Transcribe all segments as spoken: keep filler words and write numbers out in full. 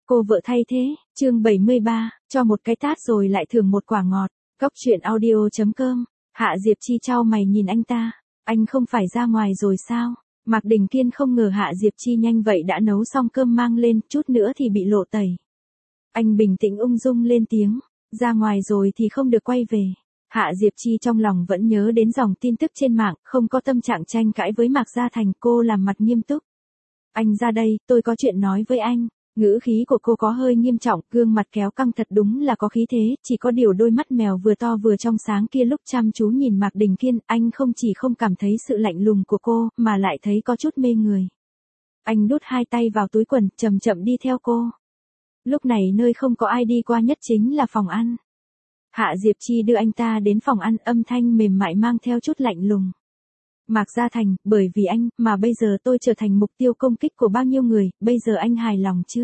Cô vợ thay thế, chương bảy mươi ba, cho một cái tát rồi lại thưởng một quả ngọt. Cốc truyện audio chấm com. Hạ Diệp Chi chau mày nhìn anh ta. Anh không phải ra ngoài rồi sao? Mạc Đình Kiên không ngờ Hạ Diệp Chi nhanh vậy đã nấu xong cơm mang lên, chút nữa thì bị lộ tẩy. Anh bình tĩnh ung dung lên tiếng, ra ngoài rồi thì không được quay về. Hạ Diệp Chi trong lòng vẫn nhớ đến dòng tin tức trên mạng, không có tâm trạng tranh cãi với Mạc Gia Thành, cô làm mặt nghiêm túc. Anh ra đây, tôi có chuyện nói với anh. Ngữ khí của cô có hơi nghiêm trọng, gương mặt kéo căng thật đúng là có khí thế, chỉ có điều đôi mắt mèo vừa to vừa trong sáng kia lúc chăm chú nhìn Mạc Đình Kiên, anh không chỉ không cảm thấy sự lạnh lùng của cô, mà lại thấy có chút mê người. Anh đút hai tay vào túi quần, chậm chậm đi theo cô. Lúc này nơi không có ai đi qua nhất chính là phòng ăn. Hạ Diệp Chi đưa anh ta đến phòng ăn, âm thanh mềm mại mang theo chút lạnh lùng. Mạc Gia Thành, bởi vì anh, mà bây giờ tôi trở thành mục tiêu công kích của bao nhiêu người, bây giờ anh hài lòng chưa?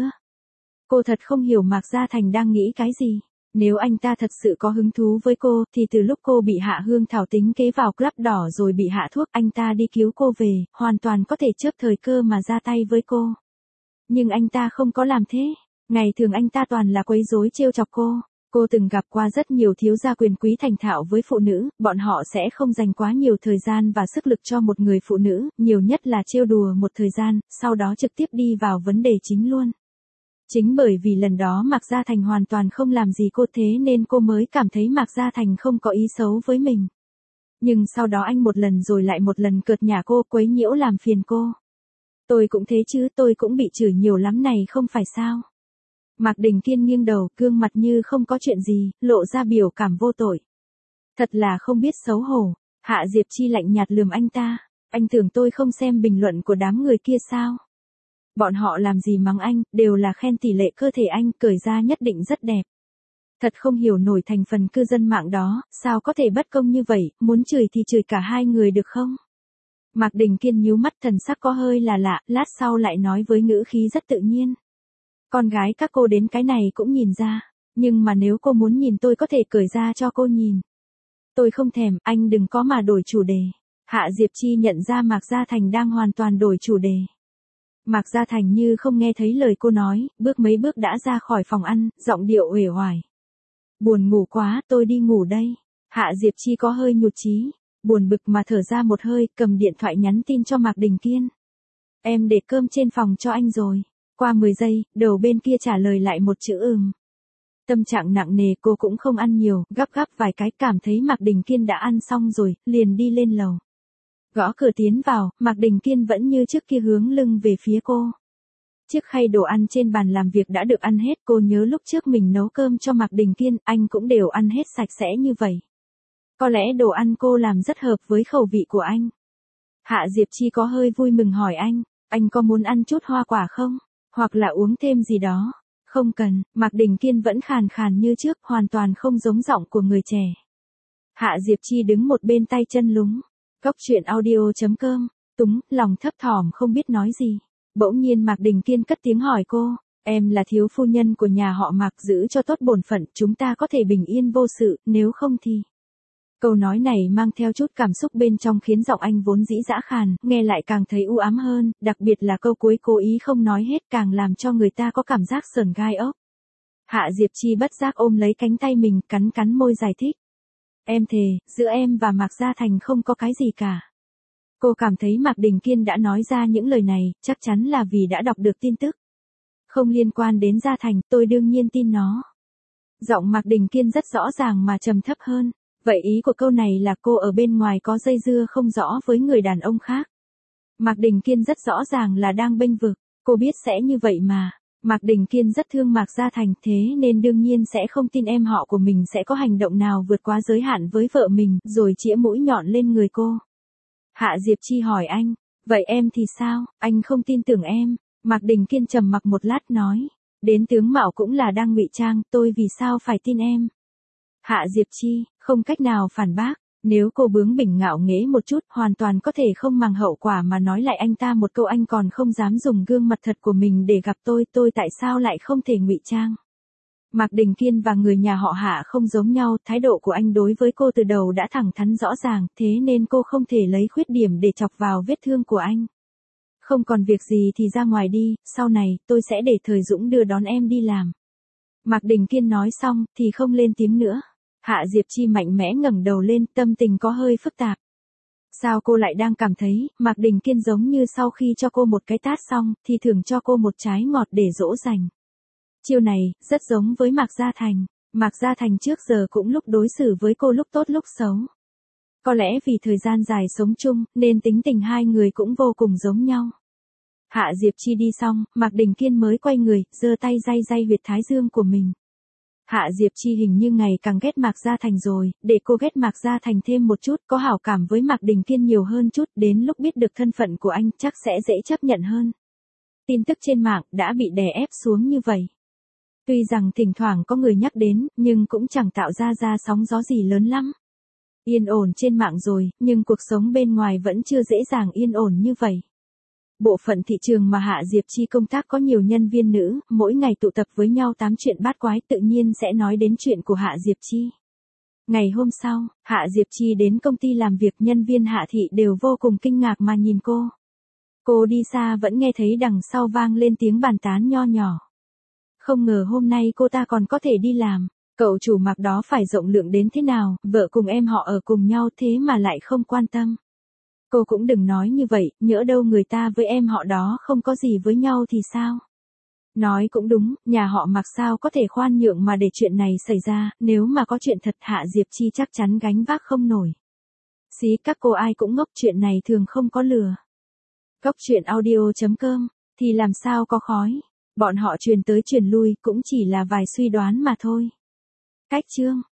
Cô thật không hiểu Mạc Gia Thành đang nghĩ cái gì. Nếu anh ta thật sự có hứng thú với cô, thì từ lúc cô bị Hạ Hương Thảo tính kế vào club đỏ rồi bị hạ thuốc, anh ta đi cứu cô về, hoàn toàn có thể chớp thời cơ mà ra tay với cô. Nhưng anh ta không có làm thế. Ngày thường anh ta toàn là quấy rối trêu chọc cô. Cô từng gặp qua rất nhiều thiếu gia quyền quý thành thạo với phụ nữ, bọn họ sẽ không dành quá nhiều thời gian và sức lực cho một người phụ nữ, nhiều nhất là trêu đùa một thời gian, sau đó trực tiếp đi vào vấn đề chính luôn. Chính bởi vì lần đó Mạc Gia Thành hoàn toàn không làm gì cô, thế nên cô mới cảm thấy Mạc Gia Thành không có ý xấu với mình. Nhưng sau đó anh một lần rồi lại một lần cợt nhả cô, quấy nhiễu làm phiền cô. Tôi cũng thế chứ, tôi cũng bị chửi nhiều lắm này không phải sao? Mạc Đình Kiên nghiêng đầu, gương mặt như không có chuyện gì, lộ ra biểu cảm vô tội. Thật là không biết xấu hổ. Hạ Diệp Chi lạnh nhạt lườm anh ta. Anh tưởng tôi không xem bình luận của đám người kia sao? Bọn họ làm gì mắng anh, đều là khen tỷ lệ cơ thể anh, cởi ra nhất định rất đẹp. Thật không hiểu nổi thành phần cư dân mạng đó, sao có thể bất công như vậy, muốn chửi thì chửi cả hai người được không? Mạc Đình Kiên nhíu mắt, thần sắc có hơi là lạ, lát sau lại nói với ngữ khí rất tự nhiên. Con gái các cô đến cái này cũng nhìn ra, nhưng mà nếu cô muốn nhìn tôi có thể cởi ra cho cô nhìn. Tôi không thèm, anh đừng có mà đổi chủ đề. Hạ Diệp Chi nhận ra Mạc Gia Thành đang hoàn toàn đổi chủ đề. Mạc Gia Thành như không nghe thấy lời cô nói, bước mấy bước đã ra khỏi phòng ăn, giọng điệu uể oải. Buồn ngủ quá, tôi đi ngủ đây. Hạ Diệp Chi có hơi nhụt chí, buồn bực mà thở ra một hơi, cầm điện thoại nhắn tin cho Mạc Đình Kiên. Em để cơm trên phòng cho anh rồi. Qua mười giây, đầu bên kia trả lời lại một chữ ừm. Tâm trạng nặng nề, cô cũng không ăn nhiều, gắp gắp vài cái, cảm thấy Mạc Đình Kiên đã ăn xong rồi, liền đi lên lầu. Gõ cửa tiến vào, Mạc Đình Kiên vẫn như trước kia hướng lưng về phía cô. Chiếc khay đồ ăn trên bàn làm việc đã được ăn hết, cô nhớ lúc trước mình nấu cơm cho Mạc Đình Kiên, anh cũng đều ăn hết sạch sẽ như vậy. Có lẽ đồ ăn cô làm rất hợp với khẩu vị của anh. Hạ Diệp Chi có hơi vui mừng hỏi anh, anh có muốn ăn chút hoa quả không? Hoặc là uống thêm gì đó. Không cần, Mạc Đình Kiên vẫn khàn khàn như trước, hoàn toàn không giống giọng của người trẻ. Hạ Diệp Chi đứng một bên tay chân lúng. Cốc truyện audio chấm com. Túng, lòng thấp thỏm không biết nói gì. Bỗng nhiên Mạc Đình Kiên cất tiếng hỏi cô, em là thiếu phu nhân của nhà họ Mạc, giữ cho tốt bổn phận, chúng ta có thể bình yên vô sự, nếu không thì... Câu nói này mang theo chút cảm xúc bên trong khiến giọng anh vốn dĩ dã khàn, nghe lại càng thấy u ám hơn, đặc biệt là câu cuối cố ý không nói hết càng làm cho người ta có cảm giác sởn gai ốc. Hạ Diệp Chi bất giác ôm lấy cánh tay mình, cắn cắn môi giải thích. Em thề, giữa em và Mạc Gia Thành không có cái gì cả. Cô cảm thấy Mạc Đình Kiên đã nói ra những lời này, chắc chắn là vì đã đọc được tin tức. Không liên quan đến Gia Thành, tôi đương nhiên tin nó. Giọng Mạc Đình Kiên rất rõ ràng mà trầm thấp hơn. Vậy ý của câu này là cô ở bên ngoài có dây dưa không rõ với người đàn ông khác. Mạc Đình Kiên rất rõ ràng là đang bênh vực, cô biết sẽ như vậy mà. Mạc Đình Kiên rất thương Mạc Gia Thành, thế nên đương nhiên sẽ không tin em họ của mình sẽ có hành động nào vượt quá giới hạn với vợ mình, rồi chĩa mũi nhọn lên người cô. Hạ Diệp Chi hỏi anh, vậy em thì sao, anh không tin tưởng em. Mạc Đình Kiên trầm mặc một lát nói, đến tướng mạo cũng là đang ngụy trang, tôi vì sao phải tin em. Hạ Diệp Chi, không cách nào phản bác, nếu cô bướng bỉnh ngạo nghễ một chút, hoàn toàn có thể không màng hậu quả mà nói lại anh ta một câu, anh còn không dám dùng gương mặt thật của mình để gặp tôi, tôi tại sao lại không thể ngụy trang. Mạc Đình Kiên và người nhà họ Hạ không giống nhau, thái độ của anh đối với cô từ đầu đã thẳng thắn rõ ràng, thế nên cô không thể lấy khuyết điểm để chọc vào vết thương của anh. Không còn việc gì thì ra ngoài đi, sau này, tôi sẽ để Thời Dũng đưa đón em đi làm. Mạc Đình Kiên nói xong, thì không lên tiếng nữa. Hạ Diệp Chi mạnh mẽ ngẩng đầu lên, tâm tình có hơi phức tạp. Sao cô lại đang cảm thấy, Mạc Đình Kiên giống như sau khi cho cô một cái tát xong, thì thường cho cô một trái ngọt để dỗ dành. Chiêu này, rất giống với Mạc Gia Thành. Mạc Gia Thành trước giờ cũng lúc đối xử với cô lúc tốt lúc xấu. Có lẽ vì thời gian dài sống chung, nên tính tình hai người cũng vô cùng giống nhau. Hạ Diệp Chi đi xong, Mạc Đình Kiên mới quay người, giơ tay day day huyệt thái dương của mình. Hạ Diệp Chi hình như ngày càng ghét Mạc Gia Thành rồi, để cô ghét Mạc Gia Thành thêm một chút, có hảo cảm với Mạc Đình Kiên nhiều hơn chút, đến lúc biết được thân phận của anh chắc sẽ dễ chấp nhận hơn. Tin tức trên mạng đã bị đè ép xuống như vậy. Tuy rằng thỉnh thoảng có người nhắc đến, nhưng cũng chẳng tạo ra ra sóng gió gì lớn lắm. Yên ổn trên mạng rồi, nhưng cuộc sống bên ngoài vẫn chưa dễ dàng yên ổn như vậy. Bộ phận thị trường mà Hạ Diệp Chi công tác có nhiều nhân viên nữ, mỗi ngày tụ tập với nhau tám chuyện bát quái tự nhiên sẽ nói đến chuyện của Hạ Diệp Chi. Ngày hôm sau, Hạ Diệp Chi đến công ty làm việc, nhân viên Hạ Thị đều vô cùng kinh ngạc mà nhìn cô. Cô đi xa vẫn nghe thấy đằng sau vang lên tiếng bàn tán nho nhỏ. Không ngờ hôm nay cô ta còn có thể đi làm, cậu chủ Mạc đó phải rộng lượng đến thế nào, vợ cùng em họ ở cùng nhau thế mà lại không quan tâm. Cô cũng đừng nói như vậy, nhỡ đâu người ta với em họ đó không có gì với nhau thì sao? Nói cũng đúng, nhà họ Mạc sao có thể khoan nhượng mà để chuyện này xảy ra, nếu mà có chuyện thật Hạ Diệp Chi chắc chắn gánh vác không nổi. Xí các cô ai cũng ngốc, chuyện này thường không có lừa. Cốc truyện audio chấm com, thì làm sao có khói, bọn họ truyền tới truyền lui cũng chỉ là vài suy đoán mà thôi. Cách chương